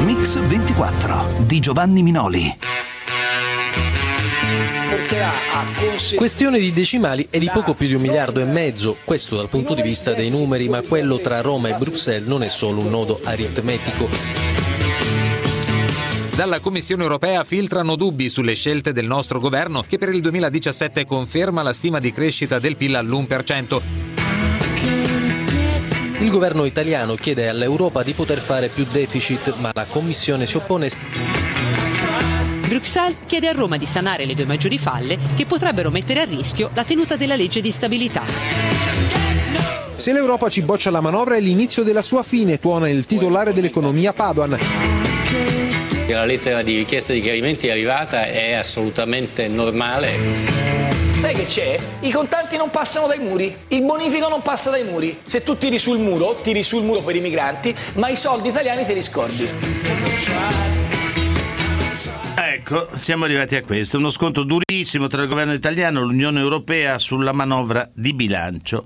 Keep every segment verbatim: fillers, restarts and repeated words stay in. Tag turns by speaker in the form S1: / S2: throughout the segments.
S1: Mix ventiquattro di Giovanni Minoli.
S2: Questione di decimali e di poco più di un miliardo e mezzo, questo dal punto di vista dei numeri, ma quello tra Roma e Bruxelles non è solo un nodo aritmetico.
S3: Dalla Commissione europea filtrano dubbi sulle scelte del nostro governo, che per il duemiladiciassette conferma la stima di crescita del P I L all'uno per cento.
S2: Il governo italiano chiede all'Europa di poter fare più deficit, ma la Commissione si oppone.
S4: Bruxelles chiede a Roma di sanare le due maggiori falle che potrebbero mettere a rischio la tenuta della legge di stabilità.
S5: Se l'Europa ci boccia la manovra è l'inizio della sua fine, tuona il titolare dell'economia Padoan.
S6: La lettera di richiesta di chiarimenti è arrivata, è assolutamente normale.
S7: Sai che c'è? I contanti non passano dai muri, il bonifico non passa dai muri. Se tu tiri sul muro, tiri sul muro per i migranti, ma i soldi italiani te li scordi.
S8: Ecco, siamo arrivati a questo, uno scontro durissimo tra il governo italiano e l'Unione Europea sulla manovra di bilancio.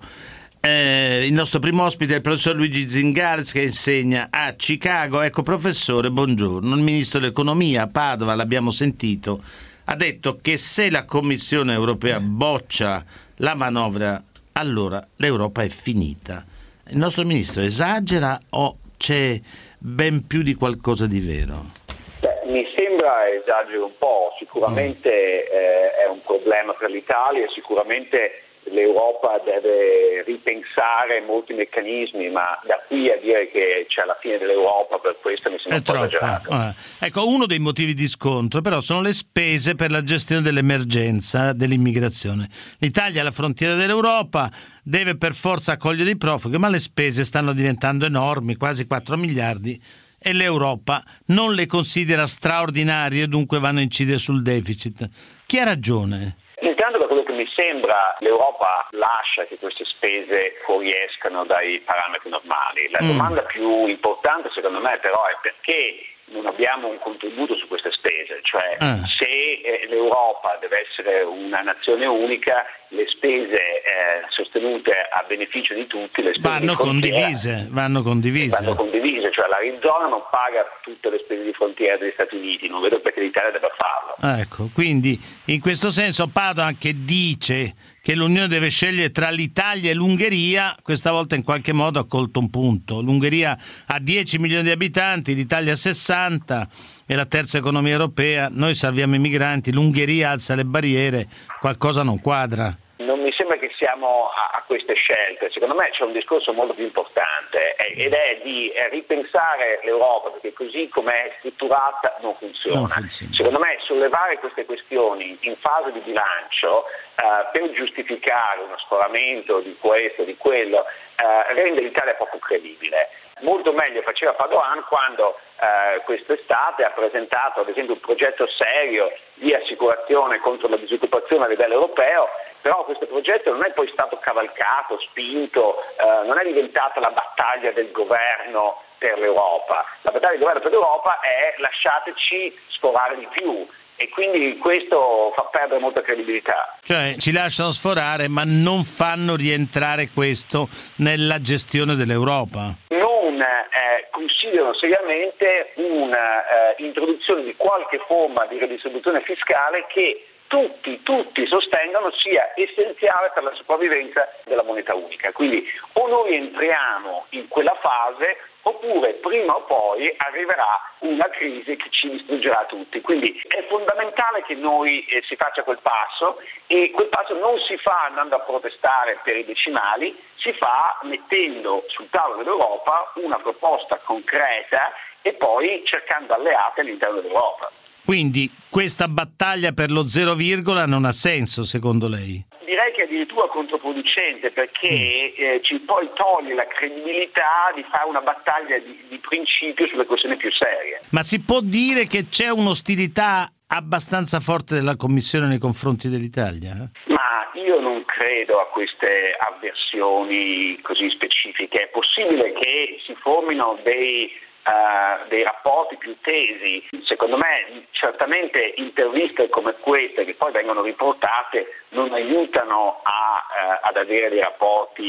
S8: Eh, il nostro primo ospite è il professor Luigi Zingares, che insegna a Chicago. Ecco, professore, buongiorno. Il ministro dell'economia a Padova, l'abbiamo sentito, ha detto che se la Commissione europea boccia la manovra, allora l'Europa è finita. Il nostro ministro esagera o c'è ben più di qualcosa di vero?
S9: Beh, mi sembra esagero un po', sicuramente eh, è un problema per l'Italia, sicuramente l'Europa deve ripensare molti meccanismi, ma da qui a dire che c'è la fine dell'Europa, per questo mi sembra
S8: è
S9: un po' esagerato.
S8: Eh. Ecco, uno dei motivi di scontro però sono le spese per la gestione dell'emergenza dell'immigrazione. L'Italia è alla frontiera dell'Europa, deve per forza accogliere i profughi, ma le spese stanno diventando enormi, quasi quattro miliardi, e l'Europa non le considera straordinarie, dunque vanno a incidere sul deficit. Chi ha ragione?
S9: Intanto, da quello che mi sembra, l'Europa lascia che queste spese fuoriescano dai parametri normali. La mm. domanda più importante, secondo me, però, è perché non abbiamo un contributo su queste spese, cioè ah. se eh, l'Europa deve essere una nazione unica, le spese eh, sostenute a beneficio di tutti, le spese
S8: vanno
S9: di frontiera,
S8: condivise, vanno condivise.
S9: Vanno condivise, cioè l'Arizona non paga tutte le spese di frontiera degli Stati Uniti, non vedo perché l'Italia debba farlo.
S8: Ah, ecco, quindi in questo senso Padoan, che dice che l'Unione deve scegliere tra l'Italia e l'Ungheria, questa volta in qualche modo ha colto un punto. L'Ungheria ha dieci milioni di abitanti, l'Italia sessanta, è la terza economia europea, noi salviamo i migranti, l'Ungheria alza le barriere, qualcosa non quadra.
S9: Non mi sembra che siamo a, a queste scelte, secondo me c'è un discorso molto più importante ed è di ripensare l'Europa, perché così come è strutturata non funziona. non funziona. Secondo me sollevare queste questioni in fase di bilancio eh, per giustificare uno sforamento di questo, di quello, eh, rende l'Italia poco credibile. Molto meglio faceva Padoan quando eh, quest'estate ha presentato ad esempio un progetto serio di assicurazione contro la disoccupazione a livello europeo, però questo progetto non è poi stato cavalcato, spinto, eh, non è diventata la battaglia del governo per l'Europa. La battaglia del governo per l'Europa è lasciateci sforare di più. E quindi questo fa perdere molta credibilità.
S8: Cioè ci lasciano sforare ma non fanno rientrare questo nella gestione dell'Europa.
S9: Non eh, considerano seriamente un'introduzione eh, di qualche forma di redistribuzione fiscale che tutti, tutti sostengono sia essenziale per la sopravvivenza della moneta unica. Quindi o noi entriamo in quella fase oppure prima o poi arriverà una crisi che ci distruggerà tutti. Quindi è fondamentale che noi eh, si faccia quel passo, e quel passo non si fa andando a protestare per i decimali, si fa mettendo sul tavolo dell'Europa una proposta concreta e poi cercando alleati all'interno dell'Europa.
S8: Quindi questa battaglia per lo zero virgola non ha senso, secondo lei?
S9: Direi che è addirittura controproducente, perché eh, ci poi toglie la credibilità di fare una battaglia di, di principio sulle questioni più serie.
S8: Ma si può dire che c'è un'ostilità abbastanza forte della Commissione nei confronti dell'Italia?
S9: Ma io non credo a queste avversioni così specifiche. È possibile che si formino dei Uh, dei rapporti più tesi. Secondo me certamente interviste come queste, che poi vengono riportate, non aiutano a, uh, ad avere dei rapporti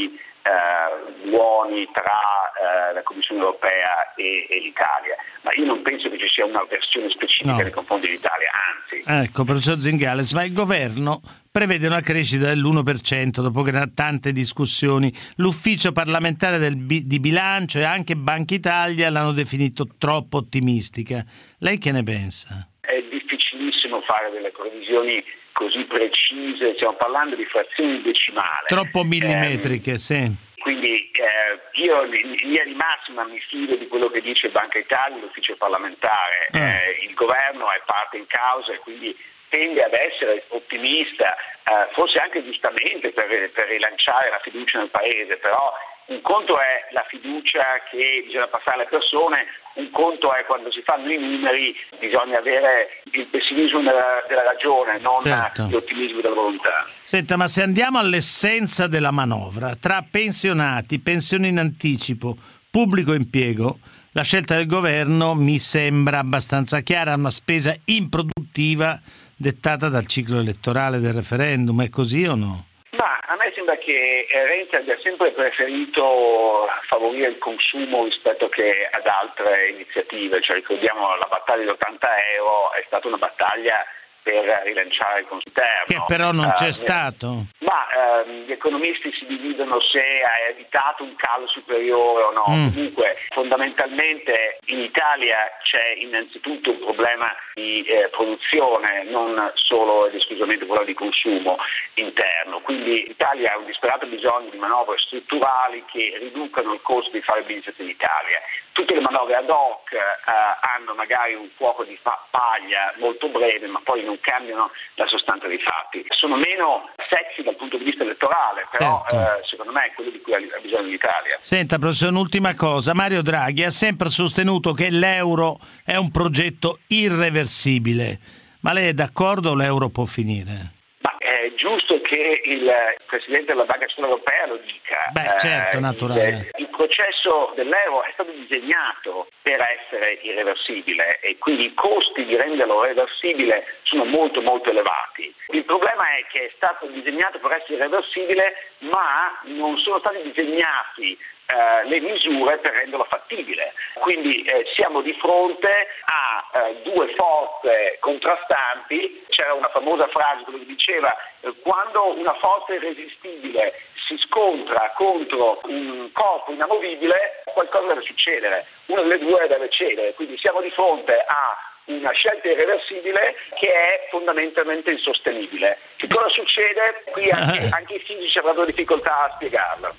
S9: eh, buoni tra eh, la Commissione europea e, e l'Italia, ma io non penso che ci sia una versione specifica no. nei confronti dell'Italia, anzi.
S8: Ecco, professor Zingales, ma il governo prevede una crescita dell'uno per cento dopo che da tante discussioni l'ufficio parlamentare del bi- di bilancio e anche Banca Italia l'hanno definito troppo ottimistica. Lei che ne pensa?
S9: È difficilissimo fare delle previsioni così precise, stiamo parlando di frazioni decimali.
S8: Troppo millimetriche, eh, sì.
S9: Quindi eh, io in linea di massima mi fido di quello che dice Banca Italia, l'ufficio parlamentare. Eh. Eh, il governo è parte in causa e quindi tende ad essere ottimista, eh, forse anche giustamente per, per rilanciare la fiducia nel Paese, però un conto è la fiducia che bisogna passare alle persone, un conto è quando si fanno i numeri, bisogna avere il pessimismo della, della ragione, non certo. l'ottimismo della volontà.
S8: Senta, ma se andiamo all'essenza della manovra, tra pensionati, pensioni in anticipo, pubblico impiego, la scelta del governo mi sembra abbastanza chiara, una spesa improduttiva dettata dal ciclo elettorale del referendum, è così o no?
S9: Ma a me sembra che Renzi abbia sempre preferito favorire il consumo rispetto che ad altre iniziative, cioè ricordiamo la battaglia di ottanta euro è stata una battaglia per rilanciare il consumo interno.
S8: Che però non uh, c'è
S9: eh,
S8: stato.
S9: Ma uh, gli economisti si dividono se ha evitato un calo superiore o no. Mm. Comunque fondamentalmente in Italia c'è innanzitutto un problema di eh, produzione, non solo ed esclusivamente quello di consumo interno. Quindi l'Italia ha un disperato bisogno di manovre strutturali che riducano il costo di fare business in Italia. Tutte le manovre ad hoc eh, hanno magari un fuoco di fa- paglia molto breve, ma poi non cambiano la sostanza dei fatti. Sono meno sexy dal punto di vista elettorale, però certo. eh, secondo me è quello di cui ha bisogno l'Italia.
S8: Senta, professore, un'ultima cosa. Mario Draghi ha sempre sostenuto che l'euro è un progetto irreversibile. Ma lei è d'accordo o l'euro può finire?
S9: Ma è giusto che il Presidente della Banca Centrale Europea lo dica.
S8: Beh, certo,
S9: eh,
S8: naturale.
S9: Il, il processo dell'euro è stato disegnato per essere irreversibile e quindi i costi di renderlo reversibile sono molto molto elevati. Il problema è che è stato disegnato per essere irreversibile, ma non sono stati disegnati Uh, le misure per renderlo fattibile. Quindi eh, siamo di fronte a uh, due forze contrastanti. C'era una famosa frase che diceva eh, quando una forza irresistibile si scontra contro un corpo inamovibile qualcosa deve succedere, una delle due deve cedere, quindi siamo di fronte a una scelta irreversibile che è fondamentalmente insostenibile. Che cosa succede? Qui anche, anche i fisici avranno difficoltà a spiegarlo.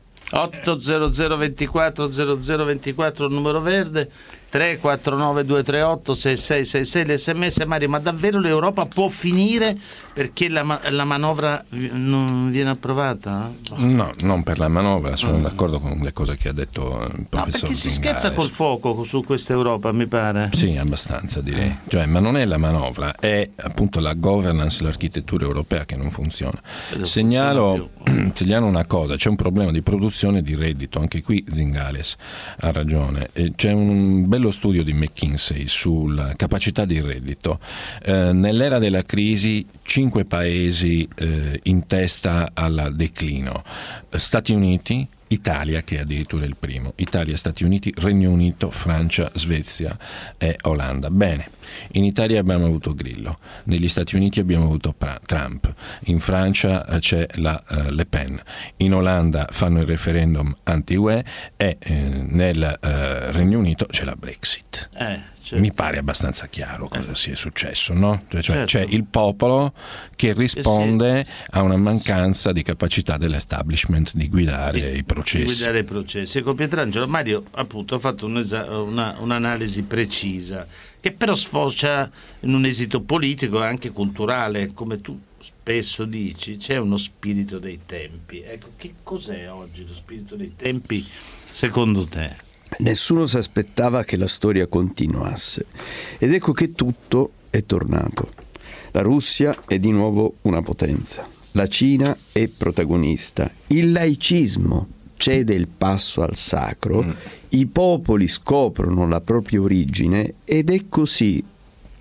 S8: otto zero zero ventiquattro zero zero ventiquattro il numero verde, tre quattro nove due tre otto sei sei sei sei l'sms. Mario, ma davvero l'Europa può finire perché la, la manovra non viene approvata?
S10: No, non per la manovra, sono mm. d'accordo con le cose che ha detto il professor
S8: no, perché si
S10: Zingales.
S8: scherza col fuoco su questa Europa, mi pare.
S10: Sì, abbastanza direi. Cioè, ma non è la manovra, è appunto la governance, l'architettura europea che non funziona. Segnalo, segnalo una cosa, c'è un problema di produzione di reddito, anche qui Zingales ha ragione. C'è un bello studio di McKinsey sulla capacità di reddito. Eh, nell'era della crisi cinque paesi eh, in testa al declino: Stati Uniti, Italia, che è addirittura il primo, Italia, Stati Uniti, Regno Unito, Francia, Svezia e Olanda. Bene, in Italia abbiamo avuto Grillo, negli Stati Uniti abbiamo avuto Trump, in Francia c'è la uh, Le Pen, in Olanda fanno il referendum anti-U E e eh, nel uh, Regno Unito c'è la Brexit.
S8: Eh. Certo.
S10: Mi pare abbastanza chiaro cosa eh. sia successo, no? Cioè,
S8: certo.
S10: C'è il popolo che risponde eh sì. a una mancanza di capacità dell'establishment di guidare di, i processi.
S8: Di guidare i processi. Con Pietrangelo, Mario appunto ha fatto un esa- una, un'analisi precisa che però sfocia in un esito politico e anche culturale, come tu spesso dici, c'è uno spirito dei tempi. Ecco, che cos'è oggi lo spirito dei tempi secondo te?
S11: Nessuno si aspettava che la storia continuasse ed ecco che tutto è tornato. La Russia è di nuovo una potenza, la Cina è protagonista, il laicismo cede il passo al sacro, mm. i popoli scoprono la propria origine ed è così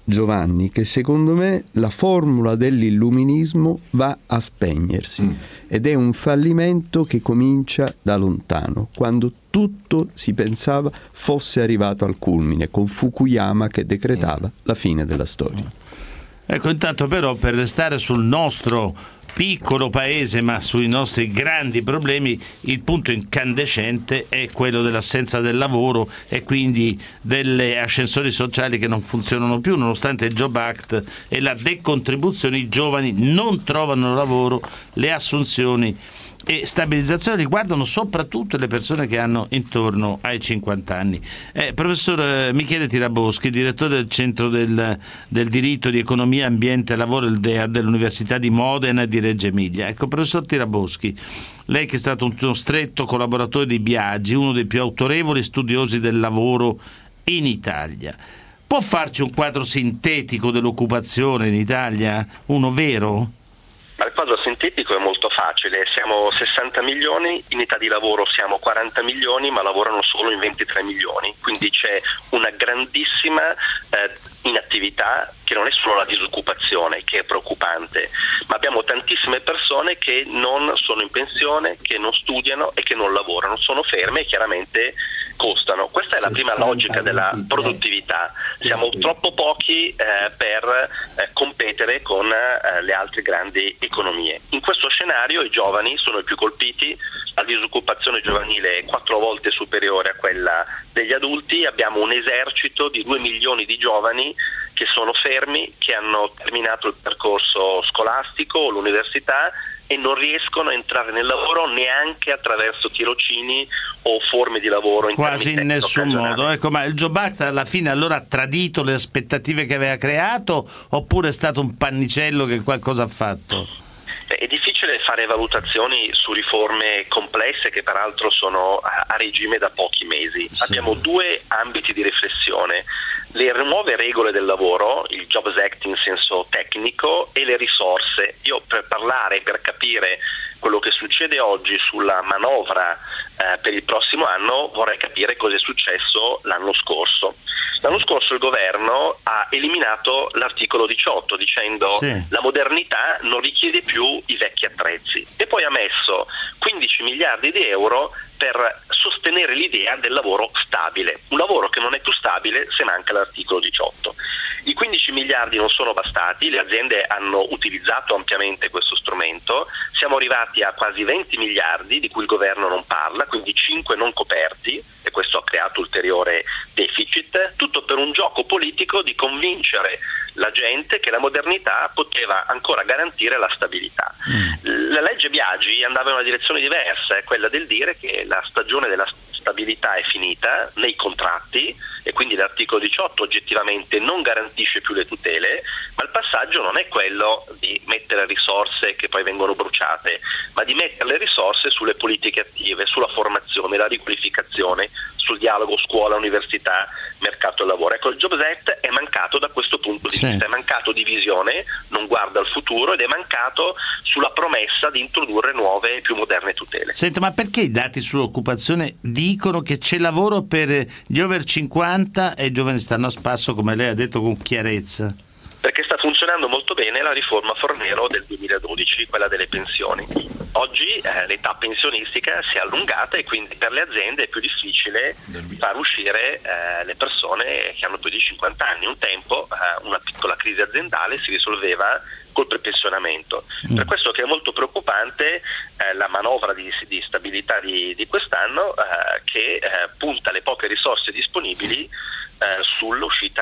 S11: Giovanni, che secondo me la formula dell'illuminismo va a spegnersi mm. ed è un fallimento che comincia da lontano, quando tutto si pensava fosse arrivato al culmine, con Fukuyama che decretava mm. la fine della storia.
S8: Ecco, intanto però, per restare sul nostro piccolo paese ma sui nostri grandi problemi, il punto incandescente è quello dell'assenza del lavoro e quindi delle ascensori sociali che non funzionano più nonostante il Job Act e la decontribuzione. I giovani non trovano lavoro, le assunzioni e stabilizzazione riguardano soprattutto le persone che hanno intorno ai cinquanta anni. Eh, professor Michele Tiraboschi, direttore del Centro del, del Diritto di Economia, Ambiente e Lavoro, il D E A dell'Università di Modena e di Reggio Emilia. Ecco, professor Tiraboschi, lei che è stato uno stretto collaboratore di Biagi, uno dei più autorevoli studiosi del lavoro in Italia, può farci un quadro sintetico dell'occupazione in Italia? Uno vero?
S12: Ma il quadro sintetico è molto facile, siamo sessanta milioni, in età di lavoro siamo quaranta milioni, ma lavorano solo in ventitré milioni, quindi c'è una grandissima eh, inattività, che non è solo la disoccupazione, che è preoccupante, ma abbiamo tantissime persone che non sono in pensione, che non studiano e che non lavorano, sono ferme e chiaramente costano. Questa è la prima logica della produttività. Siamo troppo pochi eh, per eh, competere con eh, le altre grandi economie. In questo scenario i giovani sono i più colpiti, la disoccupazione giovanile è quattro volte superiore a quella degli adulti, abbiamo un esercito di due milioni di giovani che sono fermi, che hanno terminato il percorso scolastico o l'università e non riescono a entrare nel lavoro neanche attraverso tirocini o forme di lavoro
S8: quasi in nessun modo. Ecco, ma il Job Act alla fine allora ha tradito le aspettative che aveva creato oppure è stato un pannicello che qualcosa ha fatto?
S12: È difficile fare valutazioni su riforme complesse che peraltro sono a regime da pochi mesi. Sì. Abbiamo due ambiti di riflessione: le nuove regole del lavoro, il Jobs Act in senso tecnico, e le risorse. Io per parlare, per capire quello che succede oggi sulla manovra eh, per il prossimo anno, vorrei capire cosa è successo l'anno scorso. L'anno scorso il governo ha eliminato l'articolo diciotto dicendo sì. la modernità non richiede più i vecchi attrezzi, e poi ha messo quindici miliardi di euro per sostenere l'idea del lavoro stabile, un lavoro che non è più stabile se manca l'articolo diciotto. I quindici miliardi non sono bastati, le aziende hanno utilizzato ampiamente questo strumento, siamo arrivati a quasi venti miliardi di cui il governo non parla, quindi cinque non coperti, e questo ha creato ulteriore deficit, tutto per un gioco politico di convincere la gente che la modernità poteva ancora garantire la stabilità. Mm. La legge Biagi andava in una direzione diversa, è quella del dire che la stagione della stabilità è finita nei contratti e quindi l'articolo diciotto oggettivamente non garantisce più le tutele, ma il passaggio non è quello di mettere risorse che poi vengono bruciate, ma di mettere le risorse sulle politiche attive, sulla formazione, la riqualificazione, sul dialogo scuola, università, mercato del lavoro. Ecco, il Jobs Act è mancato da questo punto di sì. vista, è mancato di visione, non guarda al futuro ed è mancato sulla promessa di introdurre nuove e più moderne tutele.
S8: Senta, ma perché i dati sull'occupazione dicono che c'è lavoro per gli over cinquanta e i giovani stanno a spasso, come lei ha detto con chiarezza?
S12: Perché sta funzionando molto bene la riforma Fornero del duemiladodici, quella delle pensioni. Oggi eh, l'età pensionistica si è allungata e quindi per le aziende è più difficile far uscire eh, le persone che hanno più di cinquanta anni. Un tempo eh, una piccola crisi aziendale si risolveva col prepensionamento. Mm. Per questo che è molto preoccupante eh, la manovra di, di stabilità di, di quest'anno eh, che eh, punta le poche risorse disponibili Eh, sull'uscita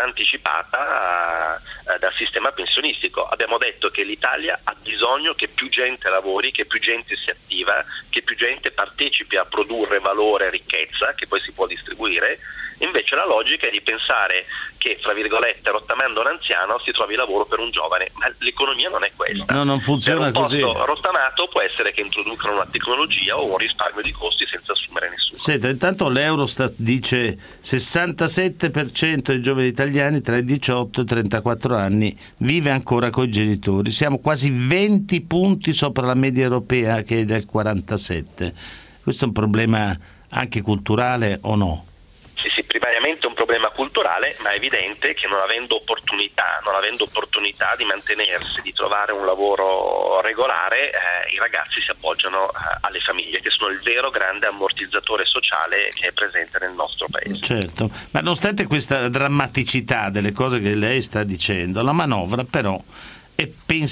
S12: anticipata eh, dal sistema pensionistico. Abbiamo detto che l'Italia ha bisogno che più gente lavori, che più gente si attiva, che più gente partecipi a produrre valore e ricchezza che poi si può distribuire. Invece la logica è di pensare che, fra virgolette, rottamando un anziano si trovi lavoro per un giovane, ma l'economia non è questa.
S8: No, non funziona
S12: per un
S8: così.
S12: posto rottamato può essere che introducano una tecnologia o un risparmio di costi senza assumere nessuno.
S8: Senta, intanto l'Eurostat dice sessantasette per cento dei giovani italiani tra i diciotto e i trentaquattro anni vive ancora coi genitori. Siamo quasi venti punti sopra la media europea, che è del quarantasette. Questo è un problema anche culturale o no?
S12: Sì, sì, primariamente un problema problema culturale, ma è evidente che non avendo opportunità, non avendo opportunità di mantenersi, di trovare un lavoro regolare, eh, i ragazzi si appoggiano eh, alle famiglie, che sono il vero grande ammortizzatore sociale che è presente nel nostro paese.
S8: Certo, ma nonostante questa drammaticità delle cose che lei sta dicendo, la manovra però è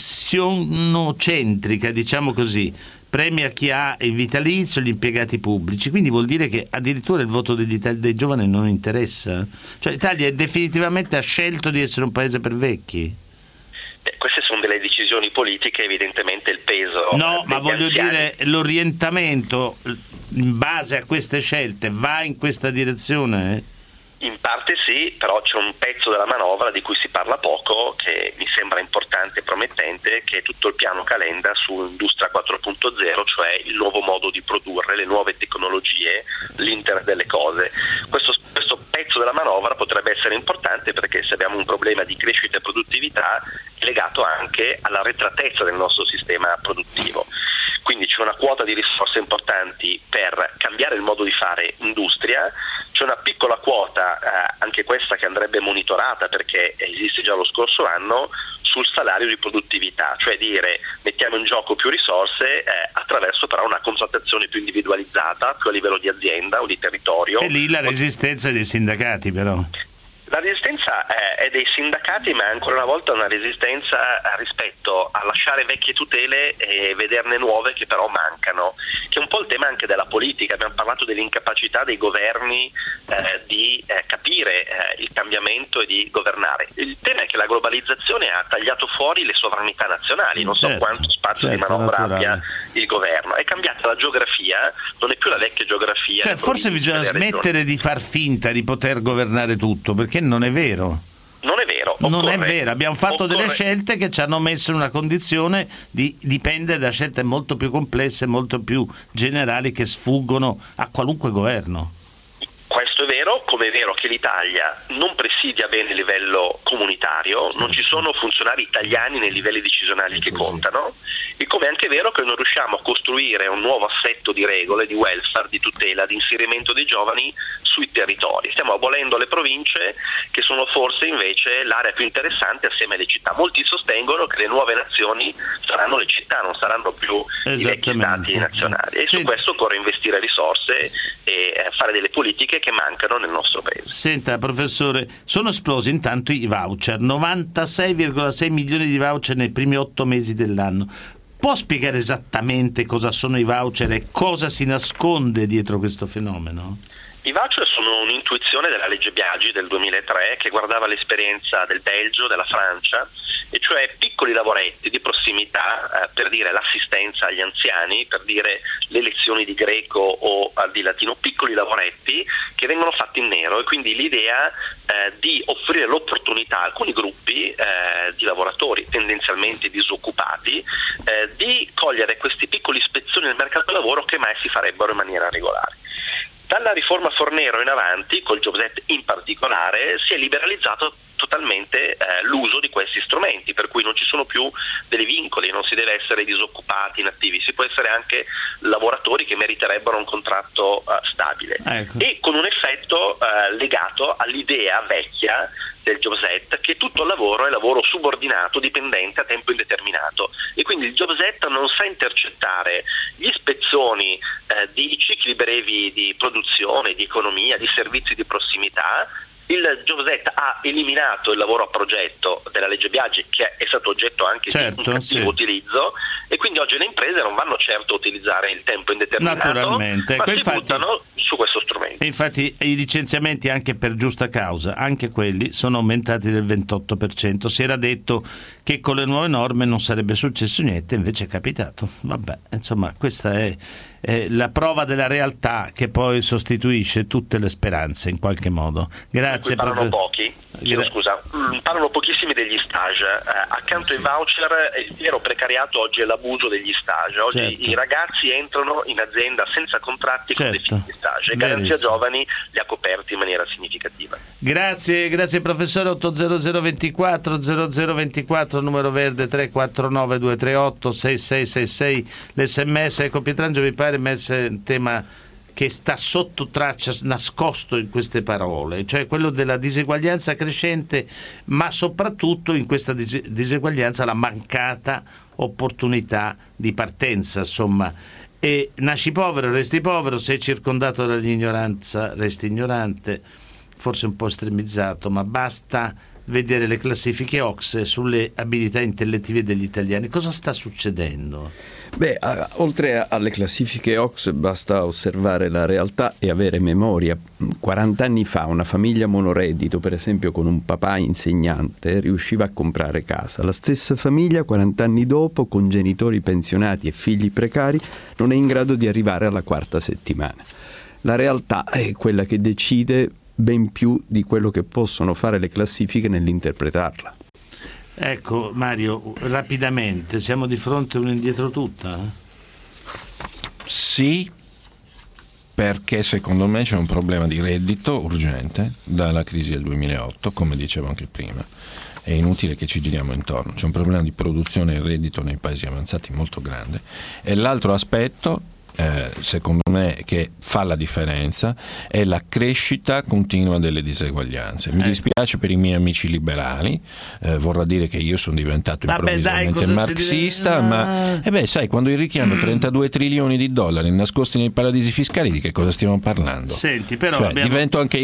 S8: pensionocentrica, diciamo così. Premia chi ha il vitalizio, gli impiegati pubblici, quindi vuol dire che addirittura il voto degli itali- dei giovani non interessa? Cioè l'Italia è definitivamente ha scelto di essere un paese per vecchi?
S12: Eh, queste sono delle decisioni politiche, evidentemente il peso...
S8: No, ma voglio
S12: anziani...
S8: dire, l'orientamento in base a queste scelte va in questa direzione? Eh?
S12: In parte sì, però c'è un pezzo della manovra di cui si parla poco, che mi sembra importante e promettente, che è tutto il piano Calenda su Industria quattro punto zero, cioè il nuovo modo di produrre, le nuove tecnologie, l'internet delle cose. Questo, questo pezzo della manovra potrebbe essere importante perché se abbiamo un problema di crescita e produttività è legato anche all'arretratezza del nostro sistema produttivo. Quindi c'è una quota di risorse importanti per cambiare il modo di fare industria, c'è una piccola quota, eh, anche questa che andrebbe monitorata perché esiste già lo scorso anno, sul salario di produttività, cioè dire mettiamo in gioco più risorse eh, attraverso però una contrattazione più individualizzata, più a livello di azienda o di territorio.
S8: E lì la resistenza dei sindacati però.
S12: La resistenza è dei sindacati, ma è ancora una volta una resistenza rispetto a lasciare vecchie tutele e vederne nuove che però mancano, che è un po' il tema anche della politica. Abbiamo parlato dell'incapacità dei governi eh, di eh, capire eh, il cambiamento e di governare. Il tema è che la globalizzazione ha tagliato fuori le sovranità nazionali, non so
S8: certo,
S12: quanto spazio
S8: certo,
S12: di manovra
S8: naturale.
S12: abbia il governo. È cambiata la geografia, non è più la vecchia geografia.
S8: Cioè forse bisogna smettere di far finta di poter governare tutto, perché non è vero.
S12: Non è vero. Occorre,
S8: non è vero, abbiamo fatto
S12: occorre.
S8: delle scelte che ci hanno messo in una condizione di dipendere da scelte molto più complesse, molto più generali che sfuggono a qualunque governo.
S12: Questo è vero, come è vero che l'Italia non presidia bene il livello comunitario, non ci sono funzionari italiani nei livelli decisionali che contano, e come è anche vero che non riusciamo a costruire un nuovo assetto di regole, di welfare, di tutela, di inserimento dei giovani sui territori. Stiamo abolendo le province, che sono forse invece l'area più interessante assieme alle città. Molti sostengono che le nuove nazioni saranno le città, non saranno più i vecchi stati nazionali, e
S8: sì.
S12: Su questo occorre investire risorse e fare delle politiche che mancano nel nostro paese.
S8: Senta professore, sono esplosi intanto i voucher, novantasei virgola sei milioni di voucher nei primi otto mesi dell'anno. Può spiegare esattamente cosa sono i voucher e cosa si nasconde dietro questo fenomeno?
S12: I voucher sono un'intuizione della legge Biagi del duemilatré che guardava l'esperienza del Belgio, della Francia, e cioè piccoli lavoretti di prossimità, eh, per dire l'assistenza agli anziani, per dire le lezioni di greco o eh, di latino, piccoli lavoretti che vengono fatti in nero, e quindi l'idea eh, di offrire l'opportunità a alcuni gruppi eh, di lavoratori tendenzialmente disoccupati eh, di cogliere questi piccoli spezzoni nel mercato del lavoro che mai si farebbero in maniera regolare. Dalla riforma Fornero in avanti, col Jobs Act in particolare, si è liberalizzato totalmente eh, l'uso di questi strumenti, per cui non ci sono più dei vincoli, non si deve essere disoccupati, inattivi, si può essere anche lavoratori che meriterebbero un contratto eh, stabile, ecco. E con un effetto eh, legato all'idea vecchia del Jobs Act che tutto il lavoro è lavoro subordinato, dipendente a tempo indeterminato, e quindi il Jobs Act non sa intercettare gli spezzoni eh, di cicli brevi di produzione, di economia, di servizi di prossimità. Il Jobs Act ha eliminato il lavoro a progetto della legge Biagi, che è stato oggetto anche certo, di un cattivo sì. utilizzo, e quindi oggi le imprese non vanno certo a utilizzare il tempo indeterminato,
S8: naturalmente,
S12: ma
S8: si
S12: infatti, buttano su questo strumento.
S8: Infatti i licenziamenti anche per giusta causa, anche quelli sono aumentati del ventotto per cento. Si era detto che con le nuove norme non sarebbe successo niente, invece è capitato. Vabbè, insomma, questa è Eh, la prova della realtà che poi sostituisce tutte le speranze in qualche modo. Grazie.
S12: Parlano prof... pochi, chiedo scusa, mm, parlano pochissimi degli stage. Eh, accanto sì. ai voucher, il vero precariato oggi è l'abuso degli stage. Oggi certo. i ragazzi entrano in azienda senza contratti certo. con dei figli stage, e Garanzia Giovani li ha coperti in maniera significativa.
S8: Grazie, grazie professore. Otto zero zero ventiquattro zero zero ventiquattro, numero verde tre quattro nove due tre otto sei sei sei sei, l'S M S. Ecco, Pietrangelo, mi pare messe un tema che sta sotto traccia, nascosto in queste parole, cioè quello della diseguaglianza crescente, ma soprattutto in questa dise- diseguaglianza la mancata opportunità di partenza, insomma. E nasci povero, resti povero, sei circondato dall'ignoranza, resti ignorante, forse un po' estremizzato, ma basta vedere le classifiche O C S E sulle abilità intellettive degli italiani. Cosa sta succedendo?
S11: Beh, a, oltre a, alle classifiche O C S E basta osservare la realtà e avere memoria. quaranta anni fa una famiglia monoreddito, per esempio con un papà insegnante, riusciva a comprare casa. La stessa famiglia quaranta anni dopo, con genitori pensionati e figli precari, non è in grado di arrivare alla quarta settimana. La realtà è quella che decide ben più di quello che possono fare le classifiche nell'interpretarla.
S8: Ecco Mario, rapidamente, siamo di fronte a un indietro tutta?
S10: Sì, perché secondo me c'è un problema di reddito urgente dalla crisi del duemilaotto, come dicevo anche prima. È inutile che ci giriamo intorno, c'è un problema di produzione e reddito nei paesi avanzati molto grande. E l'altro aspetto, Eh, secondo me, che fa la differenza è la crescita continua delle diseguaglianze. Mi dispiace per i miei amici liberali, eh, vorrà dire che io sono diventato
S8: Vabbè,
S10: improvvisamente
S8: dai,
S10: marxista,
S8: div-
S10: ma eh beh, sai, quando i ricchi hanno trentadue trilioni di dollari nascosti nei paradisi fiscali, di che cosa stiamo parlando?
S8: Senti, però
S10: cioè,
S8: abbiamo...
S10: divento anche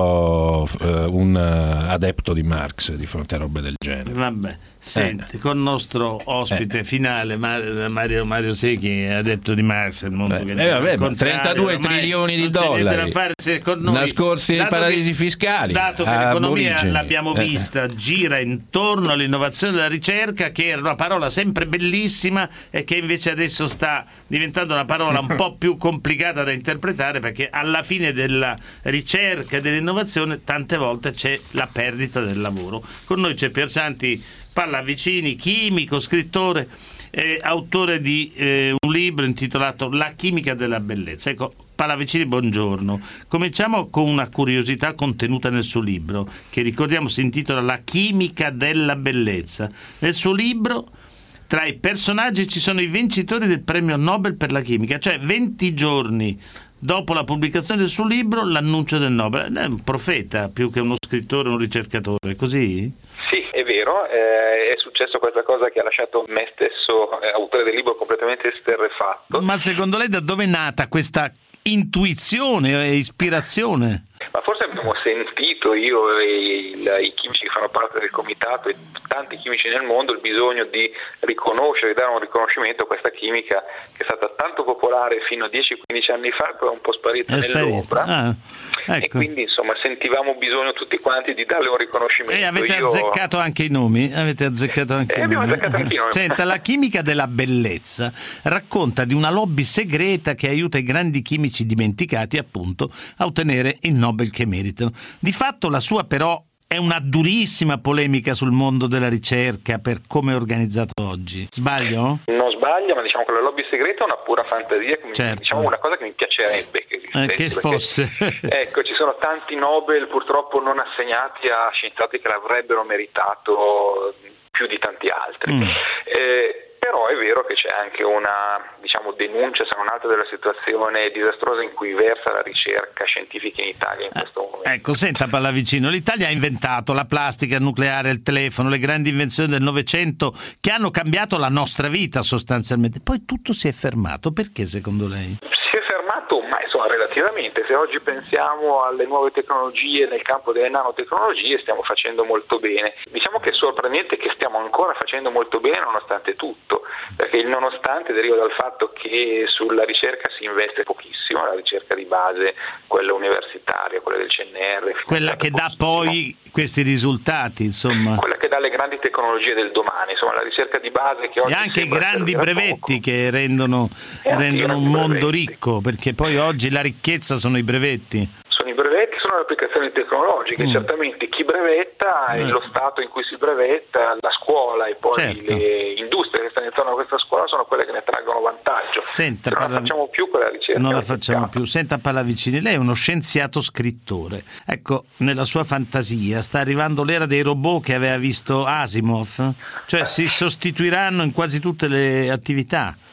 S10: io eh, un uh, adepto di Marx di fronte a robe del genere.
S8: Vabbè. Senti, eh. con il nostro ospite
S10: eh.
S8: finale Mario, Mario Secchi, adepto di Marx, il mondo
S10: eh.
S8: che
S10: eh, vabbè, ma trentadue trilioni di dollari nascosti nei paradisi fiscali,
S8: dato che l'economia
S10: aborigeni.
S8: l'abbiamo
S10: eh.
S8: vista gira intorno all'innovazione della ricerca, che era una parola sempre bellissima e che invece adesso sta diventando una parola un po' più complicata da interpretare, perché alla fine della ricerca e dell'innovazione tante volte c'è la perdita del lavoro. Con noi c'è Piersanti Pallavicini, chimico, scrittore, eh, autore di eh, un libro intitolato La chimica della bellezza. Ecco, Pallavicini, buongiorno. Cominciamo con una curiosità contenuta nel suo libro, che ricordiamo si intitola La chimica della bellezza. Nel suo libro, tra i personaggi ci sono i vincitori del premio Nobel per la chimica, cioè venti giorni dopo la pubblicazione del suo libro, l'annuncio del Nobel. È un profeta più che uno scrittore o un ricercatore, così?
S12: Sì, è vero, eh, è successo questa cosa che ha lasciato me stesso, eh, autore del libro, completamente esterrefatto.
S8: Ma secondo lei da dove è nata questa intuizione e ispirazione?
S12: Ma forse abbiamo sentito, io e il, i chimici che fanno parte del comitato e tanti chimici nel mondo, il bisogno di riconoscere, di dare un riconoscimento a questa chimica che è stata tanto popolare fino a dieci quindici anni fa, poi è un po' sparita è nell'ombra. Ah, ecco. E quindi insomma sentivamo bisogno tutti quanti di darle un riconoscimento.
S8: E avete
S12: io...
S8: azzeccato anche i nomi? Avete azzeccato anche
S12: eh,
S8: i
S12: abbiamo
S8: nomi?
S12: azzeccato anche i nomi.
S8: Senta, La chimica della bellezza racconta di una lobby segreta che aiuta i grandi chimici dimenticati appunto a ottenere il Nobel che meritano. Di fatto la sua però è una durissima polemica sul mondo della ricerca per come è organizzato oggi. Sbaglio?
S12: Non sbaglio, ma diciamo che la lobby segreta è una pura fantasia, che mi,
S8: certo.
S12: diciamo una cosa che mi piacerebbe che esistesse,
S8: eh, che fosse.
S12: Perché, ecco, ci sono tanti Nobel purtroppo non assegnati a scienziati che l'avrebbero meritato più di tanti altri. Mm. Eh, Però è vero che c'è anche una, diciamo, denuncia, se non altro, della situazione disastrosa in cui versa la ricerca scientifica in Italia in questo momento.
S8: Ecco, senta Pallavicino, l'Italia ha inventato la plastica, il nucleare, il telefono, le grandi invenzioni del Novecento che hanno cambiato la nostra vita sostanzialmente. Poi tutto si è fermato. Perché secondo lei?
S12: Si è fermato, ma insomma relativamente. Se oggi pensiamo alle nuove tecnologie nel campo delle nanotecnologie, stiamo facendo molto bene. Diciamo che è sorprendente che stiamo ancora facendo molto bene nonostante tutto, perché il nonostante deriva dal fatto che sulla ricerca si investe pochissimo, la ricerca di base, quella universitaria, quella del C N R,
S8: quella che dà poi questi risultati, insomma,
S12: quella che dà le grandi tecnologie del domani, insomma la ricerca di base che oggi
S8: e anche i grandi brevetti poco. Che rendono, rendono un mondo brevetti. Ricco, perché poi oggi la ricchezza sono i brevetti.
S12: Sono i brevetti, sono le applicazioni tecnologiche, mm. certamente chi brevetta è mm. lo stato in cui si brevetta, la scuola e poi certo. le industrie che stanno intorno a questa scuola sono quelle che ne traggono vantaggio.
S8: Senta,
S12: Però
S8: parla...
S12: non facciamo più quella ricerca.
S8: Non la facciamo più. Senta Pallavicini, lei è uno scienziato scrittore. Ecco, nella sua fantasia sta arrivando l'era dei robot che aveva visto Asimov, cioè si sostituiranno in quasi tutte le attività.
S12: Sì,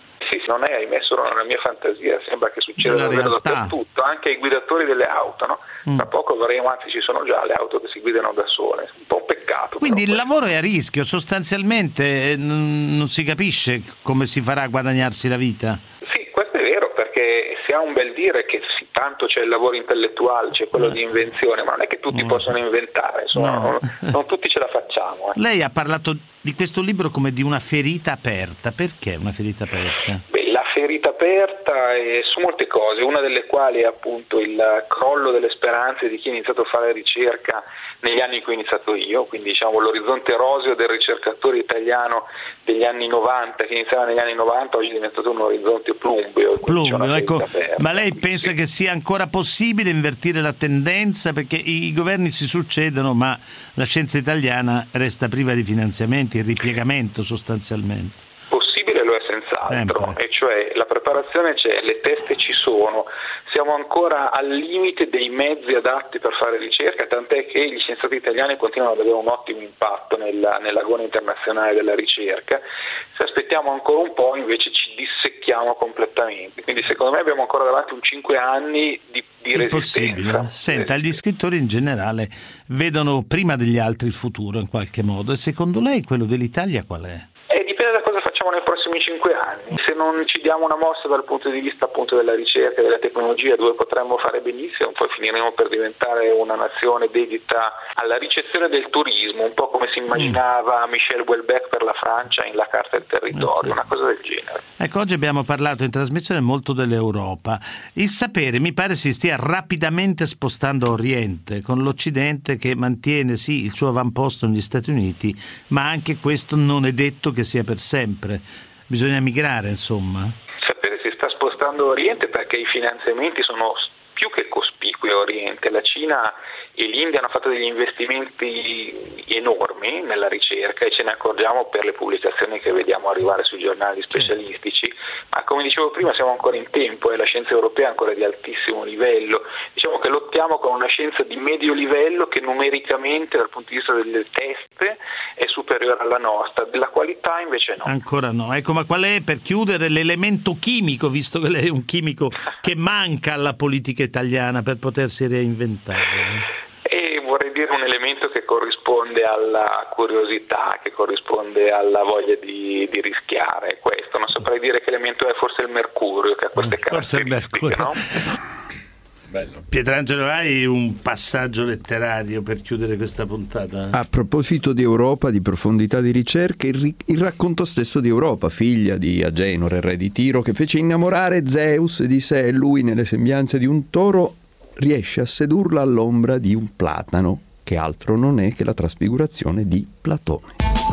S13: non è ahimè solo nella mia fantasia, sembra che succeda davvero dappertutto, anche ai guidatori delle auto, no? Mm. Tra poco avremo, anzi ci sono già le auto che si guidano da sole, un po' un peccato.
S8: Quindi il
S13: questo.
S8: lavoro è a rischio, sostanzialmente non, non si capisce come si farà a guadagnarsi la vita.
S13: Sì, questo è vero, perché si ha un bel dire che sì, tanto c'è il lavoro intellettuale, c'è quello eh. di invenzione, ma non è che tutti mm. possono inventare, insomma, no. non, non tutti ce la facciamo. Eh.
S8: Lei ha parlato di questo libro come di una ferita aperta, perché una ferita aperta?
S13: Beh, la ferita aperta è su molte cose, una delle quali è appunto il crollo delle speranze di chi ha iniziato a fare ricerca negli anni in cui ho iniziato io, quindi diciamo l'orizzonte roseo del ricercatore italiano degli anni novanta, che iniziava negli anni novanta, oggi è diventato un orizzonte plumbeo.
S8: Plumbeo, ecco, ma lei pensa sì. che sia ancora possibile invertire la tendenza? Perché i governi si succedono, ma la scienza italiana resta priva di finanziamenti, il ripiegamento sostanzialmente.
S13: Possibile lo è senz'altro, Sempre. e cioè la preparazione c'è, le teste ci sono, siamo ancora al limite dei mezzi adatti per fare ricerca, tant'è che gli scienziati italiani continuano ad avere un ottimo impatto nella, nell'agone internazionale della ricerca. Se aspettiamo ancora un po' invece ci dissecchiamo completamente, quindi secondo me abbiamo ancora davanti un cinque anni di, di resistenza.
S8: Senta, gli scrittori in generale vedono prima degli altri il futuro in qualche modo, e secondo lei quello dell'Italia qual è?
S13: Eh, dipende da cosa facciamo nei prossimi cinque anni. Se non ci diamo una mossa dal punto di vista appunto della ricerca e della tecnologia, dove potremmo fare benissimo, poi finiremo per diventare una nazione dedita alla ricezione del turismo, un po' come si immaginava mm. Michel Houellebecq per la Francia in La Carta del Territorio, una cosa del genere.
S8: Ecco, oggi abbiamo parlato in trasmissione molto dell'Europa. Il sapere mi pare si stia rapidamente spostando a Oriente, con l'Occidente che mantiene sì il suo avamposto negli Stati Uniti, ma anche questo non è detto che sia per sempre. Bisogna migrare, insomma.
S13: Sapere si sta spostando a Oriente perché i finanziamenti sono più che cospicui a Oriente. La Cina e l'India hanno fatto degli investimenti enormi nella ricerca e ce ne accorgiamo per le pubblicazioni che vediamo arrivare sui giornali specialistici, ma come dicevo prima siamo ancora in tempo e la scienza europea è ancora di altissimo livello. Diciamo che lottiamo con una scienza di medio livello che numericamente dal punto di vista delle teste è superiore alla nostra, della qualità invece no.
S8: Ancora no. Ecco, ma qual è, per chiudere, l'elemento chimico, visto che lei è un chimico, che manca alla politica italiana per potersi reinventare?
S13: E vorrei dire un elemento che corrisponde alla curiosità, che corrisponde alla voglia di, di rischiare. Questo non saprei dire che elemento è, forse il mercurio che ha queste
S8: forse caratteristiche, il mercurio.
S13: No?
S8: Bello. Pietrangelo, hai un passaggio letterario per chiudere questa puntata?
S11: A proposito di Europa, di profondità di ricerca, il, ri- il racconto stesso di Europa, figlia di Agenore, re di Tiro, che fece innamorare Zeus di sé, e lui nelle sembianze di un toro riesce a sedurla all'ombra di un platano, che altro non è che la trasfigurazione di Platone.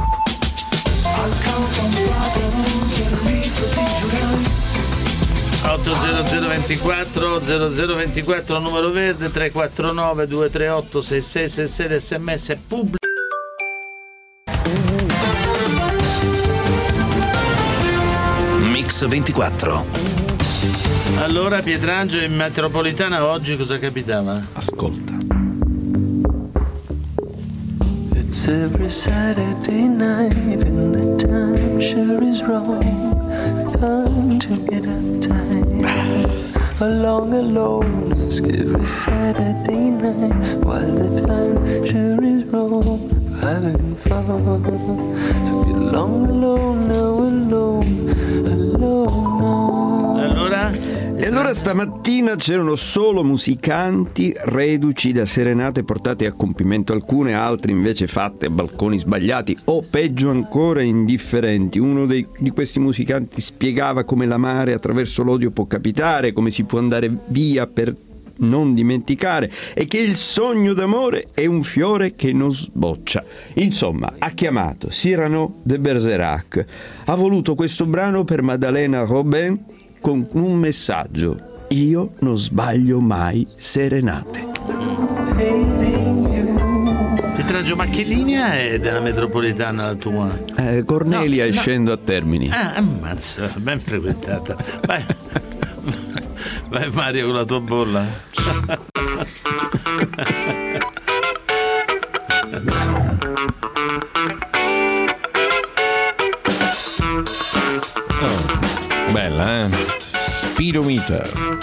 S8: otto zero zero ventiquattro zero zero ventiquattro numero verde, tre quattro nove due tre otto sei sei sei sei sms pubblico.
S1: Mix ventiquattro.
S8: Allora, Pietrangelo, in metropolitana oggi cosa capitava?
S11: Ascolta.
S14: It's every Saturday night and the time sure is wrong. Time to get up time. Along alone, ask every Saturday night while the time sure is wrong. Having fun. So get along alone, now alone, alone now.
S8: Allora?
S11: E allora stamattina c'erano solo musicanti reduci da serenate portate a compimento, alcune altre invece fatte a balconi sbagliati o peggio ancora indifferenti. Uno dei, di questi musicanti spiegava come l'amare attraverso l'odio può capitare, come si può andare via per non dimenticare e che il sogno d'amore è un fiore che non sboccia. Insomma, ha chiamato Cyrano de Bergerac, ha voluto questo brano per Madeleine Robin con un messaggio: io non sbaglio mai serenate.
S8: Pietrangelo, ma che linea è della metropolitana la tua?
S11: Eh, Cornelia,
S8: no,
S11: scendo
S8: no.
S11: a Termini.
S8: Ah, ammazza, ben frequentata. Vai, vai Mario con la tua bolla.
S10: Oh, bella, Speedometer.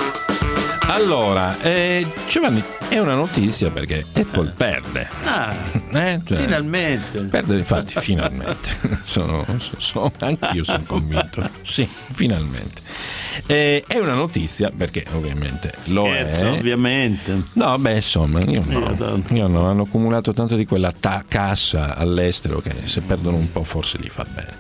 S10: Allora, eh, Giovanni, è una notizia perché Apple perde.
S8: Ah,
S10: eh? cioè,
S8: finalmente.
S10: Perde, infatti, finalmente. sono, sono, anch'io sono convinto. Sì, finalmente. Eh, è una notizia perché ovviamente lo
S8: Scherzo,
S10: è.
S8: ovviamente.
S10: No, beh, insomma, io no. Io no, hanno accumulato tanto di quella ta- cassa all'estero che se perdono un po' forse gli fa bene.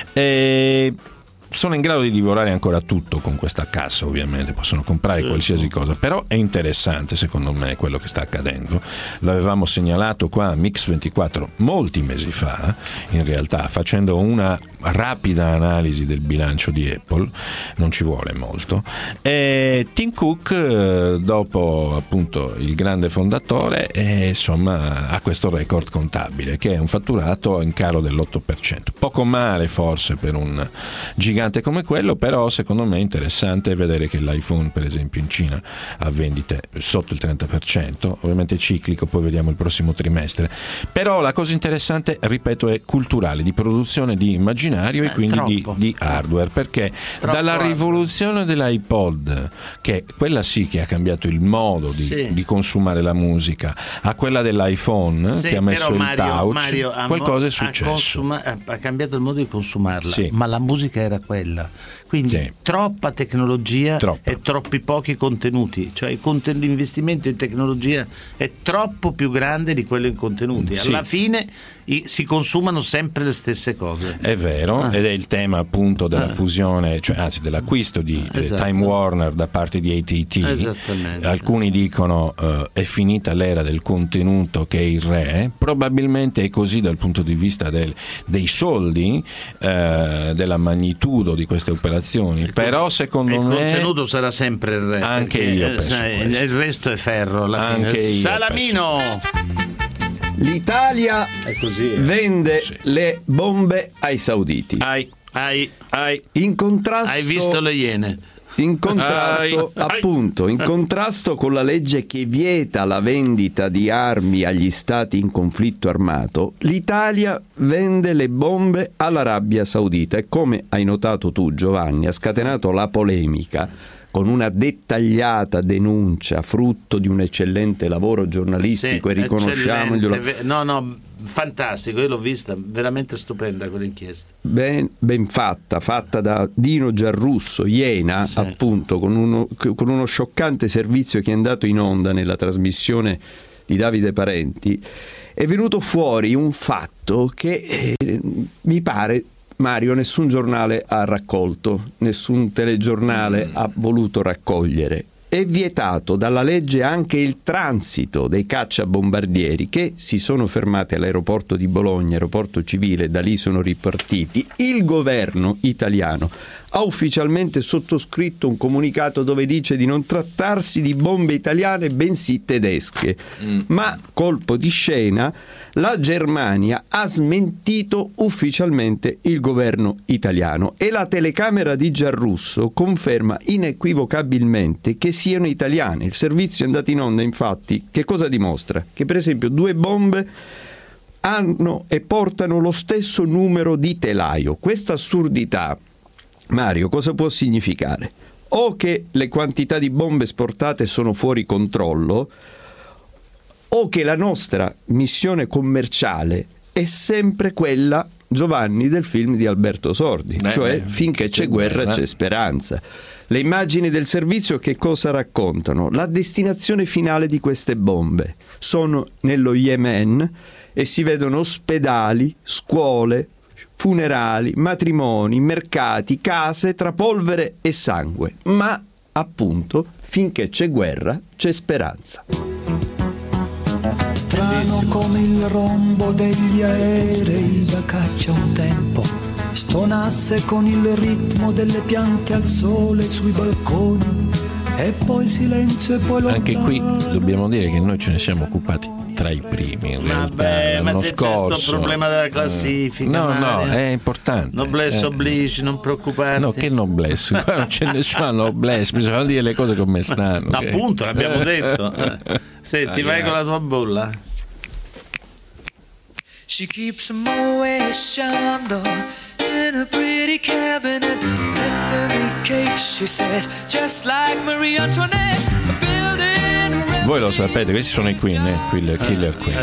S10: Eh, sono in grado di divorare ancora tutto con questa cassa, ovviamente possono comprare qualsiasi cosa, però è interessante secondo me quello che sta accadendo. L'avevamo segnalato qua a Mix ventiquattro molti mesi fa, in realtà, facendo una rapida analisi del bilancio di Apple, non ci vuole molto, e Tim Cook, dopo appunto il grande fondatore, e, insomma ha questo record contabile che è un fatturato in calo dell'otto per cento, poco male forse per un gigante come quello, però secondo me è interessante vedere che l'iPhone per esempio in Cina ha vendite sotto il trenta per cento, ovviamente è ciclico, poi vediamo il prossimo trimestre, però la cosa interessante, ripeto, è culturale, di produzione di immaginario eh, e quindi di, di hardware, perché troppo dalla rivoluzione dell'iPod, che quella sì che ha cambiato il modo di, sì. di consumare la musica, a quella dell'iPhone sì, che ha messo il Mario, touch,
S8: Mario
S10: qualcosa
S8: ha,
S10: è successo.
S8: Ha, consuma, ha cambiato il modo di consumarla,
S10: sì.
S8: ma la musica era quella, quindi sì. troppa tecnologia troppa. e troppi pochi contenuti, cioè il conten- l'investimento in tecnologia è troppo più grande di quello in contenuti,
S10: sì.
S8: alla fine i, si consumano sempre le stesse cose.
S10: È vero, ah. ed è il tema appunto della ah. fusione, cioè anzi dell'acquisto di esatto. Time Warner da parte di A T and T.
S8: Esattamente.
S10: Alcuni dicono uh, è finita l'era del contenuto che è il re, probabilmente è così dal punto di vista del, dei soldi, uh, della magnitudo di queste operazioni, il però con- secondo
S8: il
S10: me
S8: il contenuto sarà sempre il re,
S10: anche io penso
S8: sai, il resto è ferro alla
S10: anche
S8: fine.
S10: Io
S8: Salamino
S11: l'Italia
S8: così, eh.
S11: vende
S10: sì.
S11: le bombe ai sauditi.
S8: Hai, hai, hai.
S11: In contrasto,
S8: hai visto le Iene?
S11: In contrasto,
S8: ai,
S11: appunto, in contrasto con la legge che vieta la vendita di armi agli stati in conflitto armato, l'Italia vende le bombe all'Arabia Saudita e, come hai notato tu, Giovanni, ha scatenato la polemica con una dettagliata denuncia frutto di un eccellente lavoro giornalistico, sì, e riconosciamoglielo.
S8: No, no, fantastico, io l'ho vista, veramente stupenda quell'inchiesta.
S11: Ben, ben fatta, fatta da Dino Giarrusso, Iena, sì. appunto, con uno, con uno scioccante servizio che è andato in onda nella trasmissione di Davide Parenti. È venuto fuori un fatto che eh, mi pare, Mario, nessun giornale ha raccolto, nessun telegiornale mm. ha voluto raccogliere. È vietato dalla legge anche il transito dei cacciabombardieri che si sono fermati all'aeroporto di Bologna, aeroporto civile, da lì sono ripartiti. Il governo italiano ha ufficialmente sottoscritto un comunicato dove dice di non trattarsi di bombe italiane bensì tedesche, mm. ma colpo di scena la Germania ha smentito ufficialmente il governo italiano e la telecamera di Giarrusso conferma inequivocabilmente che siano italiane. Il servizio è andato in onda, infatti, che cosa dimostra? Che per esempio due bombe hanno e portano lo stesso numero di telaio. Questa assurdità, Mario, cosa può significare? O che le quantità di bombe esportate sono fuori controllo, o che la nostra missione commerciale è sempre quella, Giovanni, del film di Alberto Sordi, beh, cioè beh, finché c'è, c'è guerra, guerra c'è speranza. Le immagini del servizio che cosa raccontano? La destinazione finale di queste bombe sono nello Yemen e si vedono ospedali, scuole, funerali, matrimoni, mercati, case tra polvere e sangue. Ma appunto, finché c'è guerra c'è speranza.
S15: Strano come il rombo degli aerei da caccia un tempo stonasse con il ritmo delle piante al sole sui balconi, e poi silenzio e poi lontano.
S10: Anche qui dobbiamo dire che noi ce ne siamo occupati tra i primi in realtà.
S8: Vabbè,
S10: l'anno
S8: ma
S10: scorso.
S8: C'è questo problema della classifica.
S10: No,
S8: Mario.
S10: no, è importante.
S8: Noblesse
S10: eh.
S8: oblige, non preoccuparti.
S10: No, che noblesse? Qua non c'è nessuna noblesse, bisogna dire le cose come stanno.
S8: No,
S10: okay?
S8: appunto, l'abbiamo detto. Senti, ah, vai yeah. con la tua bolla.
S16: She keeps motion
S14: in a pretty cabinet, Bethany cake, she says, just like Marie Antoinette, building a
S10: Voi lo sapete, questi sono i Queen, eh? Killer, Killer Queen.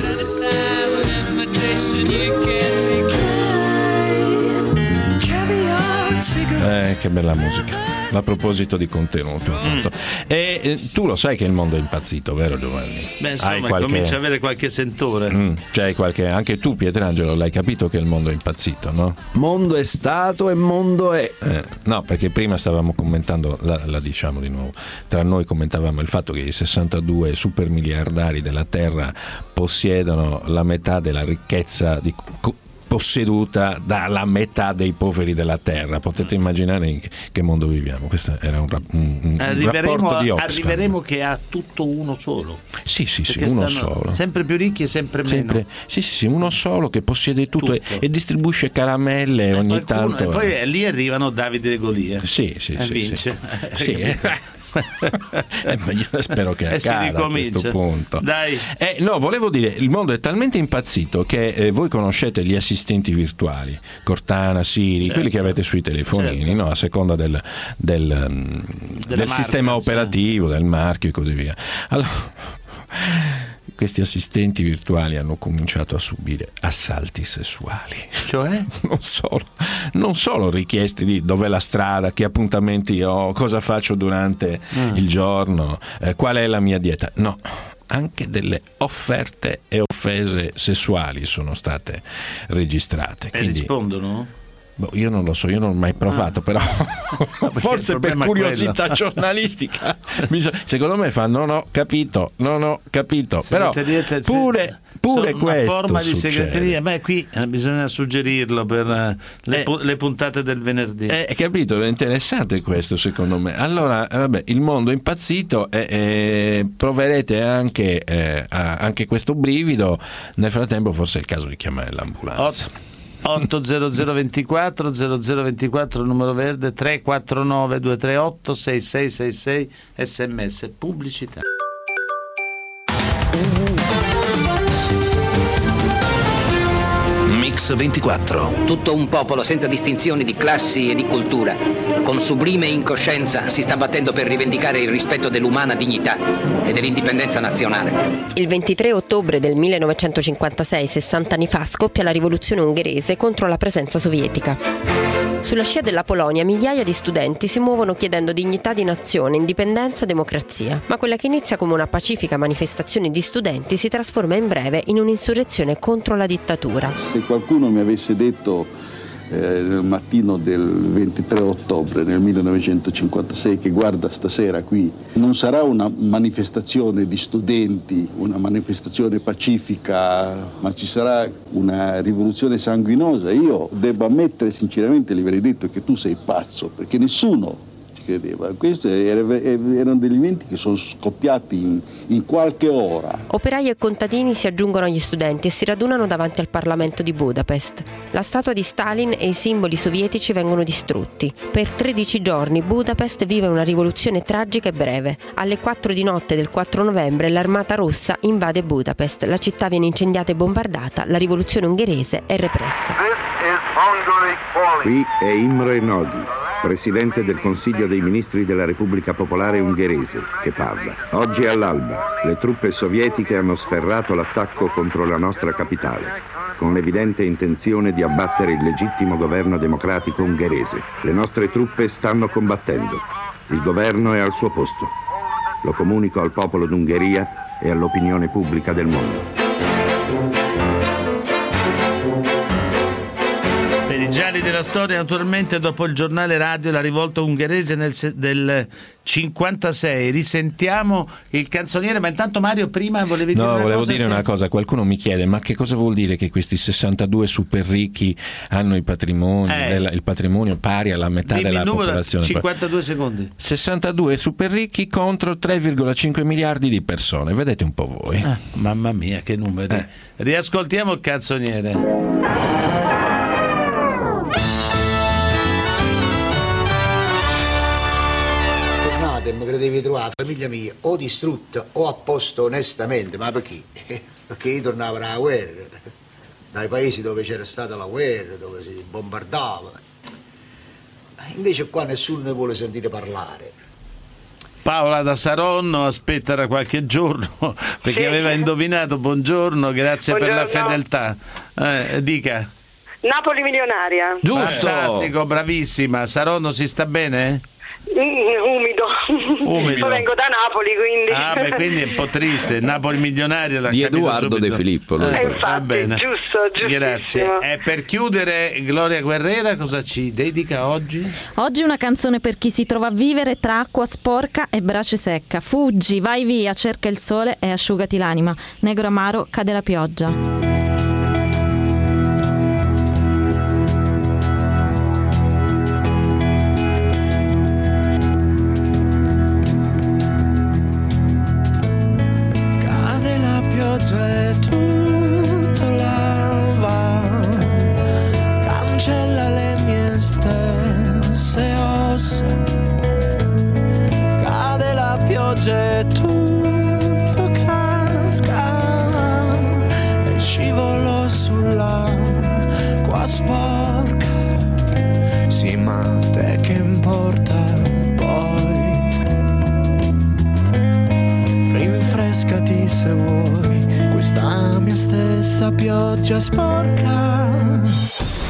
S10: Eh, che bella musica. A proposito di contenuto, mm. e eh, tu lo sai che il mondo è impazzito, vero Giovanni?
S8: Beh, insomma,
S10: hai qualche...
S8: comincia a avere qualche sentore.
S10: Mm, cioè qualche... Anche tu, Pietrangelo, l'hai capito che il mondo è impazzito, no?
S11: Mondo è stato e mondo è.
S10: Eh, no, perché prima stavamo commentando, la, la diciamo di nuovo, tra noi commentavamo il fatto che i sessantadue super miliardari della Terra possiedono la metà della ricchezza di posseduta dalla metà dei poveri della terra. Potete immaginare in che mondo viviamo. Questo era un, un, un rapporto di Oxfam.
S8: Arriveremo che ha tutto uno solo.
S10: Sì, sì, sì, uno solo.
S8: Sempre più ricchi e sempre meno. Sempre,
S10: sì, sì, sì, uno solo che possiede tutto, tutto. E, e distribuisce caramelle e ogni qualcuno, tanto.
S8: E poi eh, lì arrivano Davide e Golia.
S10: Sì, sì,
S8: e
S10: sì.
S8: Vince.
S10: Sì, sì eh. eh, io spero che accada a questo punto.
S8: Dai.
S10: Eh, no, volevo dire, il mondo è talmente impazzito che eh, voi conoscete gli assistenti virtuali, Cortana, Siri, certo. quelli che avete sui telefonini, certo. no? A seconda del, del, del sistema operativo, del marchio e così via. Allora, questi assistenti virtuali hanno cominciato a subire assalti sessuali.
S8: Cioè?
S10: Non solo, non solo richieste di dov'è la strada, che appuntamenti ho, cosa faccio durante mm. il giorno, eh, qual è la mia dieta. No, anche delle offerte e offese sessuali sono state registrate.
S8: E
S10: Quindi,
S8: rispondono?
S10: Boh, io non lo so, io non l'ho mai provato, ah. però forse per curiosità giornalistica secondo me fa non ho capito, non ho capito, però pure, pure
S8: una
S10: questo
S8: forma
S10: succede.
S8: Di segreteria. Beh, qui bisogna suggerirlo per uh, le, eh, le puntate del venerdì.
S10: Hai eh, capito? È interessante questo, secondo me. Allora, vabbè, il mondo è impazzito e eh, proverete anche, eh, anche questo brivido. Nel frattempo forse è il caso di chiamare l'ambulanza.
S8: Ot- otto zero zero ventiquattro zero zero ventiquattro numero verde, tre quattro nove due tre otto sei sei sei sei, sms pubblicità.
S1: Mix ventiquattro.
S16: Tutto un popolo senza distinzioni di classi e di cultura, con sublime incoscienza, si sta battendo per rivendicare il rispetto dell'umana dignità e dell'indipendenza nazionale.
S17: Il ventitré ottobre del millenovecentocinquantasei, sessanta anni fa, scoppia la rivoluzione ungherese contro la presenza sovietica. Sulla scia della Polonia migliaia di studenti si muovono chiedendo dignità di nazione, indipendenza, democrazia. Ma quella che inizia come una pacifica manifestazione di studenti si trasforma in breve in un'insurrezione contro la dittatura.
S18: Se qualcuno mi avesse detto eh, nel mattino del ventitré ottobre del millenovecentocinquantasei che guarda stasera qui non sarà una manifestazione di studenti, una manifestazione pacifica, ma ci sarà una rivoluzione sanguinosa, io devo ammettere sinceramente, gli avrei detto che tu sei pazzo, perché nessuno ci credeva. Questi erano degli eventi che sono scoppiati in, in qualche ora.
S17: Operai e contadini si aggiungono agli studenti e si radunano davanti al Parlamento di Budapest. La statua di Stalin e i simboli sovietici vengono distrutti. Per tredici giorni Budapest vive una rivoluzione tragica e breve. Alle quattro di notte del quattro novembre l'Armata Rossa invade Budapest, la città viene incendiata e bombardata, la rivoluzione ungherese è repressa.
S19: Qui è Imre Nagy, presidente del Consiglio dei Ministri della Repubblica Popolare Ungherese, che parla. Oggi all'alba le truppe sovietiche hanno sferrato l'attacco contro la nostra capitale, con l'evidente intenzione di abbattere il legittimo governo democratico ungherese. Le nostre truppe stanno combattendo. Il governo è al suo posto. Lo comunico al popolo d'Ungheria e all'opinione pubblica del mondo.
S8: Per i gialli della storia, naturalmente, dopo il giornale radio la rivolta ungherese nel, del cinquantasei. Risentiamo il canzoniere, ma intanto Mario prima volevi dire
S10: no,
S8: una
S10: volevo
S8: cosa?
S10: dire una cosa. Qualcuno mi chiede, ma che cosa vuol dire che questi sessantadue super ricchi hanno i patrimoni,
S8: eh.
S10: della, il patrimonio pari alla metà
S8: Dimmi
S10: della
S8: il numero,
S10: popolazione?
S8: cinquantadue secondi.
S10: sessantadue super ricchi contro tre virgola cinque miliardi di persone. Vedete un po' voi.
S8: Ah, mamma mia, che numeri. Eh. Riascoltiamo il canzoniere.
S20: Mi credevi trovare la famiglia mia o distrutta o a posto onestamente, ma perché? Perché io tornavo dalla guerra. dai paesi dove c'era stata la guerra, dove si bombardava. Invece qua nessuno ne vuole sentire parlare.
S8: Paola da Saronno aspetta da qualche giorno perché sì. aveva indovinato. Buongiorno, grazie Buongiorno. per la fedeltà. Eh, dica.
S21: Napoli milionaria.
S8: Giusto. Fantastico, bravissima. Saronno si sta bene?
S21: Mm, umido.
S8: umido.
S21: Io vengo da Napoli, quindi.
S8: Ah, beh, quindi è un po' triste. Napoli milionaria la
S11: di Edoardo De Filippo.
S21: Eh, infatti, va bene. Giusto,
S8: grazie. E per chiudere, Gloria Guerrera cosa ci dedica oggi?
S22: Oggi una canzone per chi si trova a vivere tra acqua sporca e brace secca. Fuggi, vai via, cerca il sole e asciugati l'anima. Negro amaro, cade la pioggia.
S14: E tutto lava, cancella le mie stesse ossa, cade la pioggia e tutto casca e scivolo sull'acqua sporca. Sì, ma te che importa poi? Rinfrescati se vuoi questa mia stessa pioggia sporca.